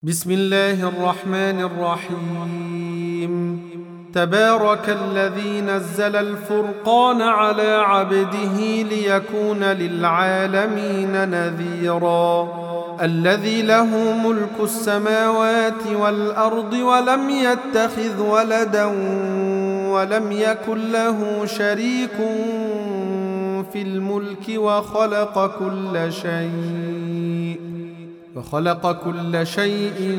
بسم الله الرحمن الرحيم. تبارك الذي نزل الفرقان على عبده ليكون للعالمين نذيرا. الذي له ملك السماوات والأرض ولم يتخذ ولدا ولم يكن له شريك في الملك وخلق كل شيء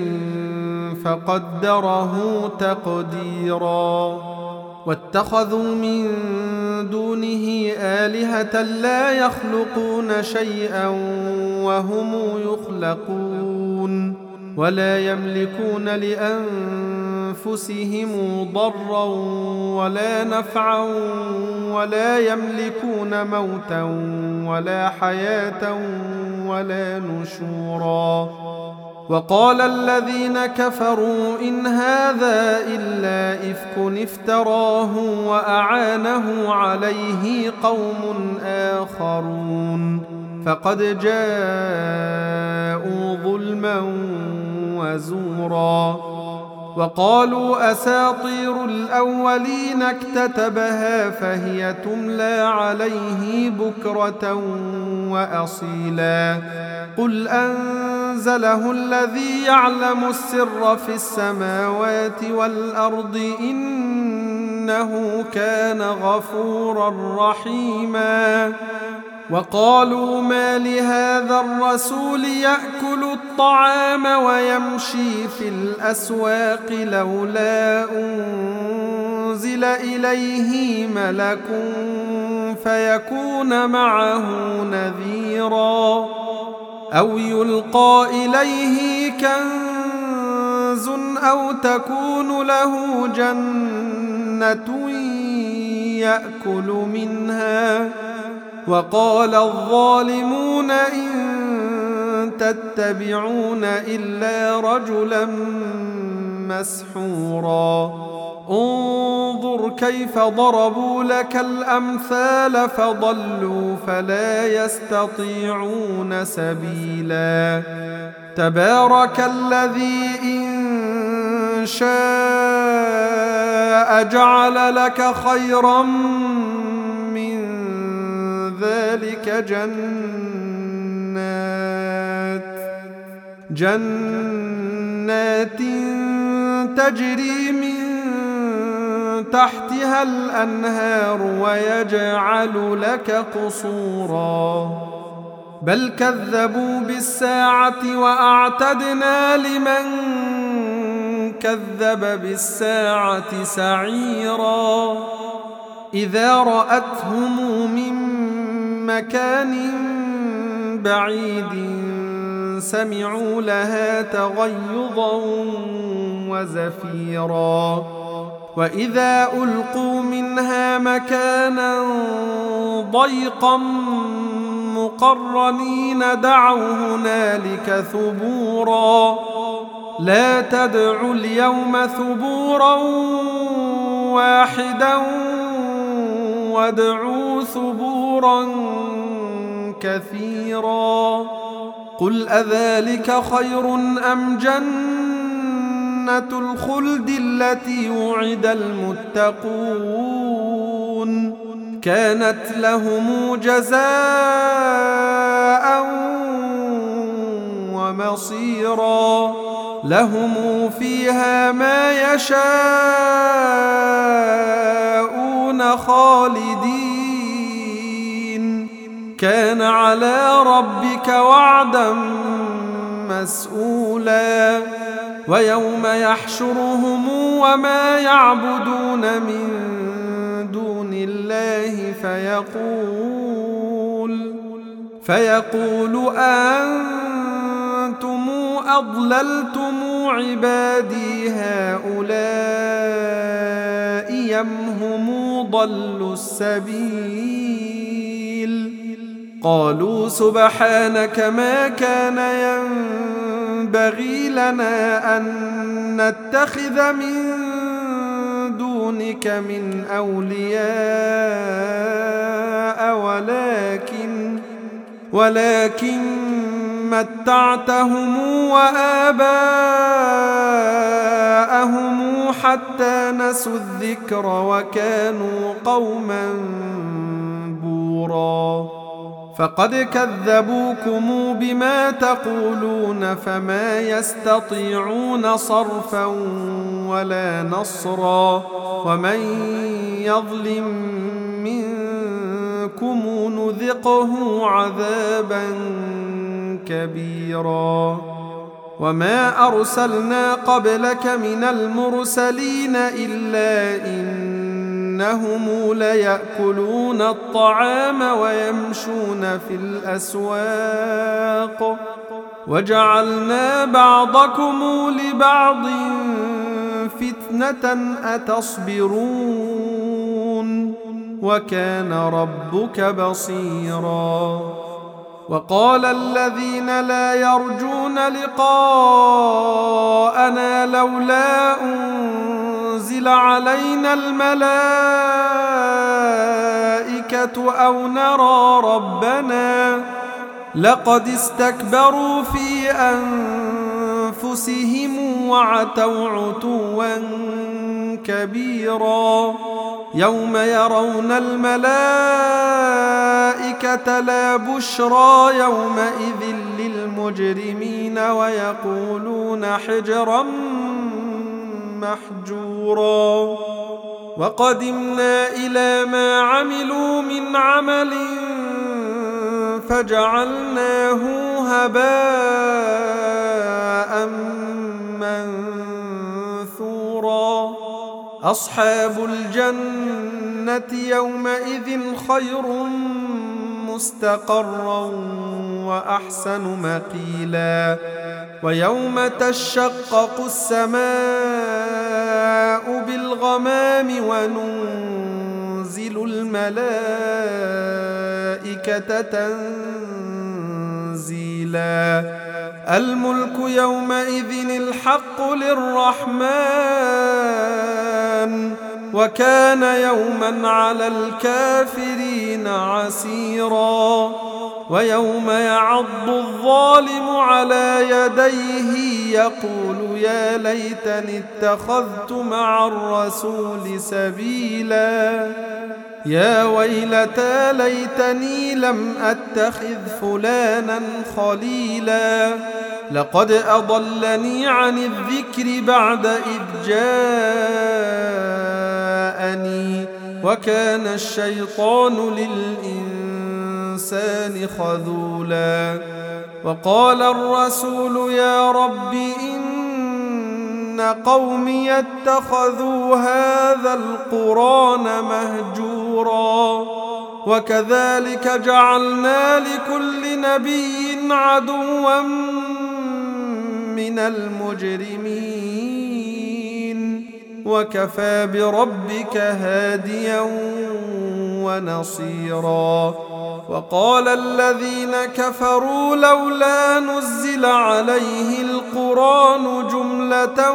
فقدره تقديرا. واتخذوا من دونه آلهة لا يخلقون شيئا وهم يخلقون ولا يملكون لأنفسهم ضرا ولا نفعا ولا يملكون موتا ولا حياة ولا نشورا. وقال الذين كفروا إن هذا إلا إفك افتراه وأعانه عليه قوم آخرون فقد جاءوا ظلما وزورا. وقالوا أساطير الأولين اكتتبها فهي تملى عليه بكرة وأصيلا. قل أنزله الذي يعلم السر في السماوات والأرض إنه كان غفورا رحيما. وقالوا ما لهذا الرسول يأكل الطعام ويمشي في الأسواق لولا أنزل إليه ملك فيكون معه نذيرا أو يلقى إليه كنز أو تكون له جنة يأكل منها. وقال الظالمون إن تتبعون إلا رجلا مسحورا. انظر كيف ضربوا لك الأمثال فضلوا فلا يستطيعون سبيلا. تبارك الذي إن شاء جعل لك خيرا من ذلك جنات تجري من تحتها الأنهار ويجعل لك قصورا. بل كذبوا بالساعة وأعتدنا لمن كذب بالساعة سعيرا. إذا رأتهم من مكان بعيد سمعوا لها تغيظا وزفيرا. وإذا ألقوا منها مكانا ضيقا مقرنين دعوا هنالك ثبورا. لا تدعوا اليوم ثبورا واحدا وادعوا ثبورا كثيرا. قل أذلك خير أم جنة الخلد التي وعد المتقون كانت لهم جزاء ومصيرا. لهم فيها ما يشاءون خالدين كان على ربك وعدا مسؤولا. ويوم يحشرهم وما يعبدون من دون الله فيقول أنتم أضللتم عبادي هؤلاء أم هم ضلوا السبيل. قالوا سبحانك ما كان ينبغي لنا أن نتخذ من دونك من أولياء ولكن متعتهم وآباءهم حتى نسوا الذكر وكانوا قوما بورا فقد كذبوكم بما تقولون فما يستطيعون صرفا ولا نصرا ومن يظلم منكم نذقه عذابا كبيرا وما أرسلنا قبلك من المرسلين إلا إنهم ليأكلون الطعام ويمشون في الأسواق وجعلنا بعضكم لبعض فتنة أتصبرون وكان ربك بصيرا وقال الذين لا يرجون لقاءنا لولا أنزل علينا الملائكة أو نرى ربنا لقد استكبروا في أنفسهم وعتوا عتوا كبيرا يوم يرون الملائكة لا بشرى يومئذ للمجرمين ويقولون حجرا محجورا وقدمنا إلى ما عملوا من عمل فجعلناه هباء منثورا أصحاب الجنة يومئذ خير مستقرا وأحسن مقيلا ويوم تشقق السماء بالغمام وننزل الملائكة تنزيلا الملك يومئذ الحق للرحمن وكان يوما على الكافرين عسيرا ويوم يعض الظالم على يديه يقول يا ليتني اتخذت مع الرسول سبيلا يا ويلتى ليتني لم أتخذ فلانا خليلا لقد أضلني عن الذكر بعد إذ جاءني وكان الشيطان للإنسان خذولا وقال الرسول يا رب إن قومي اتخذوا هذا القرآن مهجورا وكذلك جعلنا لكل نبي عدوا من المجرمين وكفى بربك هاديا ونصيرا وقال الذين كفروا لولا نزل عليه القرآن جملة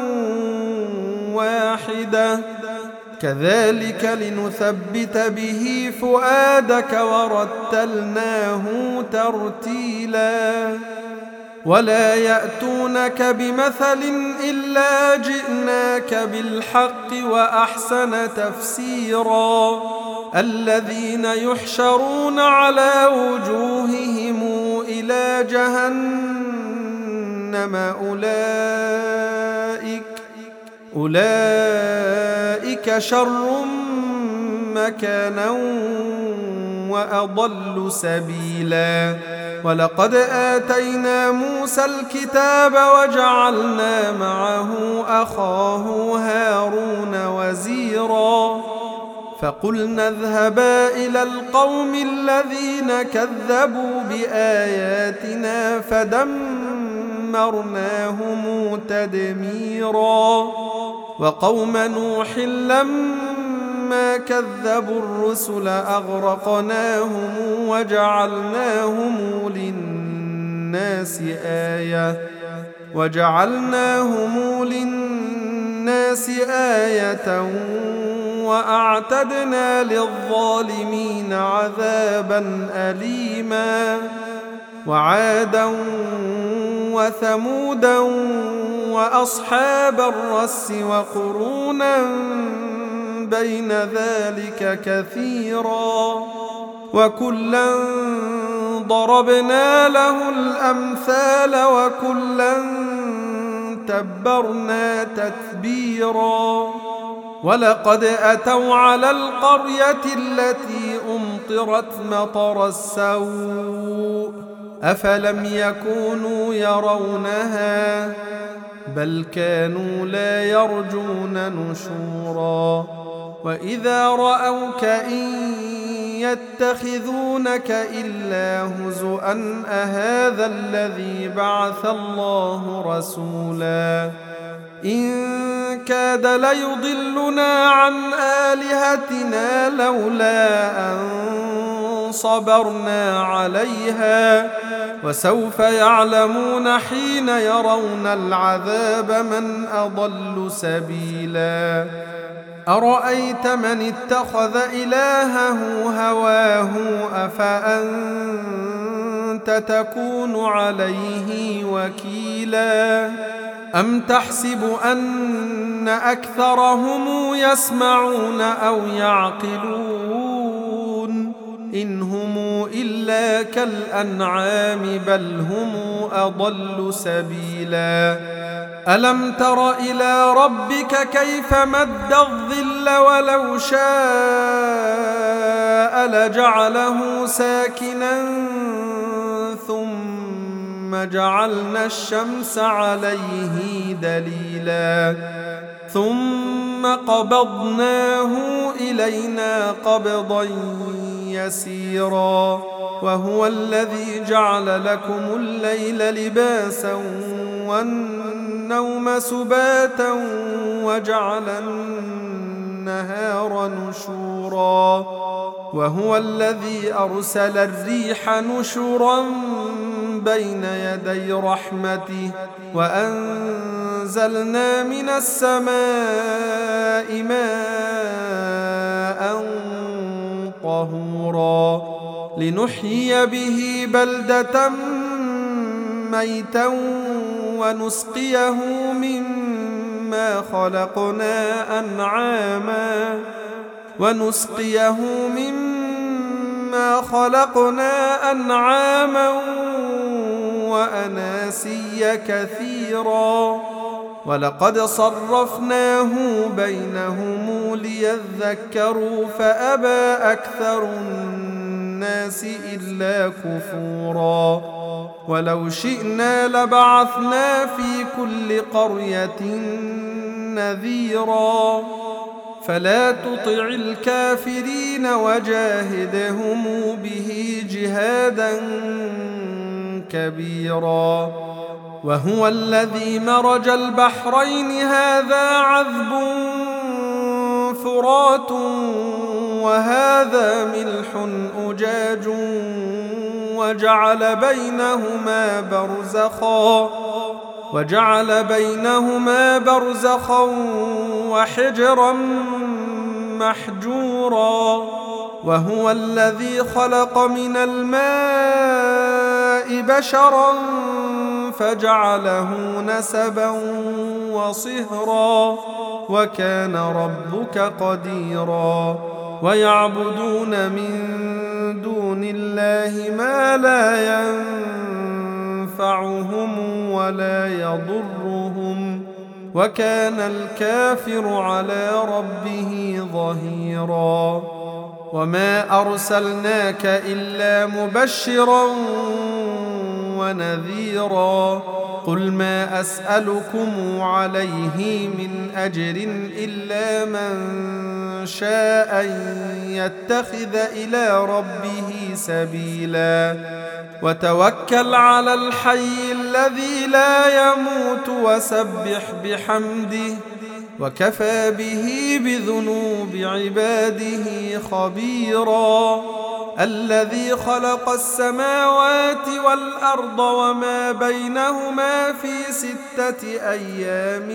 واحدة كذلك لنثبت به فؤادك ورتلناه ترتيلا ولا يأتونك بمثل إلا جئناك بالحق وأحسن تفسيرا الذين يحشرون على وجوههم إلى جهنم أولئك شر مكانا وأضل سبيلا ولقد آتينا موسى الكتاب وجعلنا معه أخاه هارون وزيرا فقلنا اذهبا إلى القوم الذين كذبوا بآياتنا فدمرناهم تدميرا وقوم نوح لما كذبوا الرسل أغرقناهم وجعلناهم للناس آية وأعتدنا للظالمين عذابا أليما وعادا وثمودا وأصحاب الرس وقرونا بين ذلك كثيرا وكلا ضربنا له الأمثال وكلا تبرنا تتبيرا ولقد أتوا على القرية التي أمطرت مطر السوء أفلم يكونوا يرونها بل كانوا لا يرجون نشورا وإذا رأوك إن يتخذونك إلا هزؤا أهذا الذي بعث الله رسولا إن كاد ليضلنا عن آلهتنا لولا أن صبرنا عليها وسوف يعلمون حين يرون العذاب من أضل سبيلا أرأيت من اتخذ إلهه هواه أفأنت تكون عليه وكيلا أم تحسب أن أكثرهم يسمعون أو يعقلون إن هم إلا كالأنعام بل هم أضل سبيلا ألم تر إلى ربك كيف مد الظل ولو شاء لجعله ساكنا ثم جعلنا الشمس عليه دليلا ثم قبضناه إلينا قبضا يسيرا وهو الذي جعل لكم الليل لباسا والنوم سباتا وجعل النهار نشورا وهو الذي أرسل الريح نشرا بين يدي رحمته وأنزلنا من السماء ماء طهورا لنحيي به بلدة ميتا ونسقيه مما خلقنا أنعاما وأناسيا كثيرا ولقد صرفناه بينهم ليذكروا فأبى أكثر الناس إلا كفورا ولو شئنا لبعثنا في كل قرية نذيرا فلا تطع الكافرين وجاهدهم به جهادا كبيرا وهو الذي مرج البحرين هذا عذب فرات وهذا ملح أجاج وجعل بينهما برزخا وحجرا محجورا وهو الذي خلق من الماء بشرا فجعله نسبا وصهرا وكان ربك قديرا ويعبدون من دون الله ما لا ينفعهم ولا يضرهم وكان الكافر على ربه ظهيرا وما أرسلناك إلا مبشرا ونذيرا قل ما أسألكم عليه من أجر إلا من شاء أن يتخذ إلى ربه سبيلا وتوكل على الحي الذي لا يموت وسبح بحمده وكفى به بذنوب عباده خبيرا الذي خلق السماوات والأرض وما بينهما في 6 أيام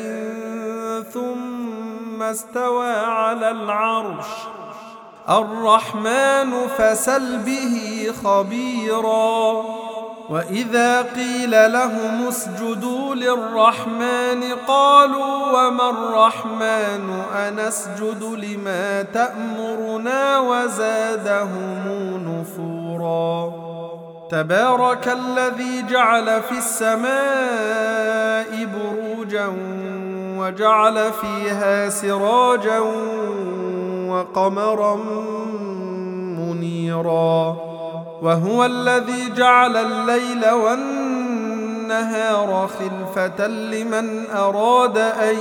ثم استوى على العرش الرحمن فسل به خبيرا وإذا قيل لهم اسجدوا للرحمن قالوا وما الرحمن أنسجد لما تأمرنا وزادهم نفورا تبارك الذي جعل في السماء بروجا وجعل فيها سراجا وقمرا منيرا وهو الذي جعل الليل والنهار خلفة لمن أراد أن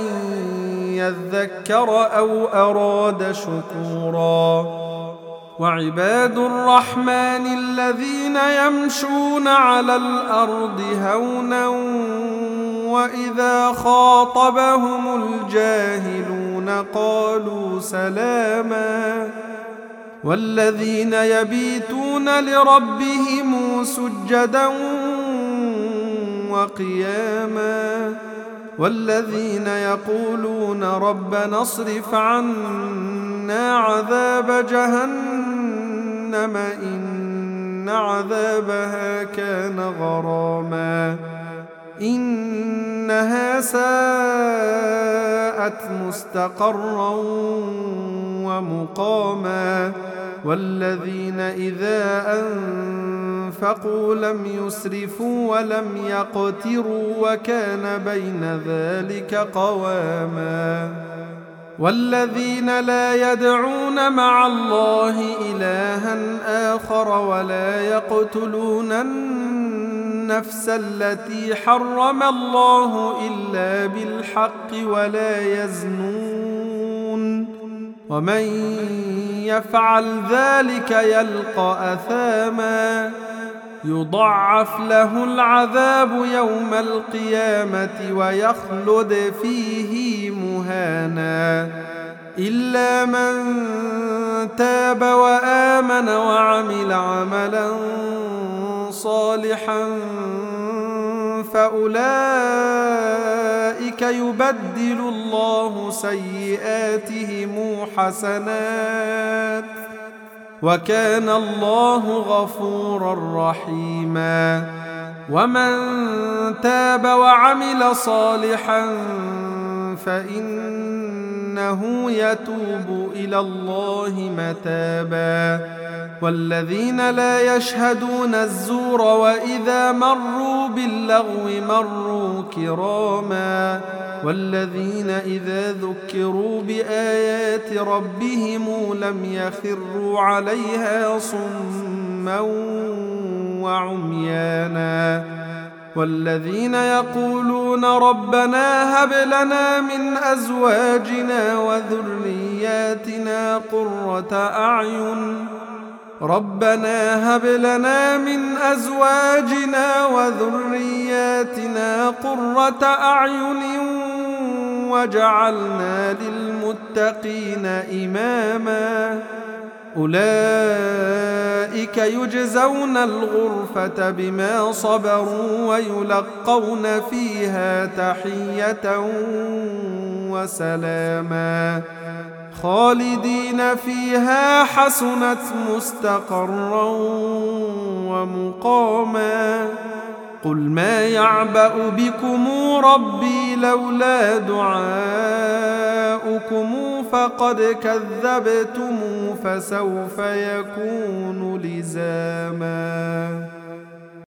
يذكر أو أراد شكورا وعباد الرحمن الذين يمشون على الأرض هونا وإذا خاطبهم الجاهلون قالوا سلاما والذين يبيتون لربهم سجدا وقياما والذين يقولون ربنا اصرف عنا عذاب جهنم إن عذابها كان غراما إنها ساءت مستقرا ومقاما والذين إذا أنفقوا لم يسرفوا ولم يقتروا وكان بين ذلك قواما والذين لا يدعون مع الله إلها آخر ولا يقتلون النفس التي حرم الله إلا بالحق ولا يزنون ومن يفعل ذلك يلقى أثاما يضاعف له العذاب يوم القيامة ويخلد فيه مهانا إلا من تاب وآمن وعمل عملا صالحا فأولئك يبدل الله سيئاتهم حسنات وكان الله غفورا رحيما ومن تاب وعمل صالحا فإنه يتوب إلى الله متابا والذين لا يشهدون الزور وإذا مروا باللغو مروا كراما والذين إذا ذكروا بآيات ربهم لم يخروا عليها صما وعميانا والذين يقولون ربنا هب لنا من أزواجنا وذرياتنا قرة أعين ربنا هب لنا من أزواجنا وذرياتنا قرة أعين وجعلنا للمتقين إماما أولئك يجزون الغرفة بما صبروا ويلقون فيها تحية وسلاما خالدين فيها حسنت مستقرا ومقاما قل ما يعبأ بكم ربي لولا دعاؤكم فقد كذبتم فسوف يكون لزاما.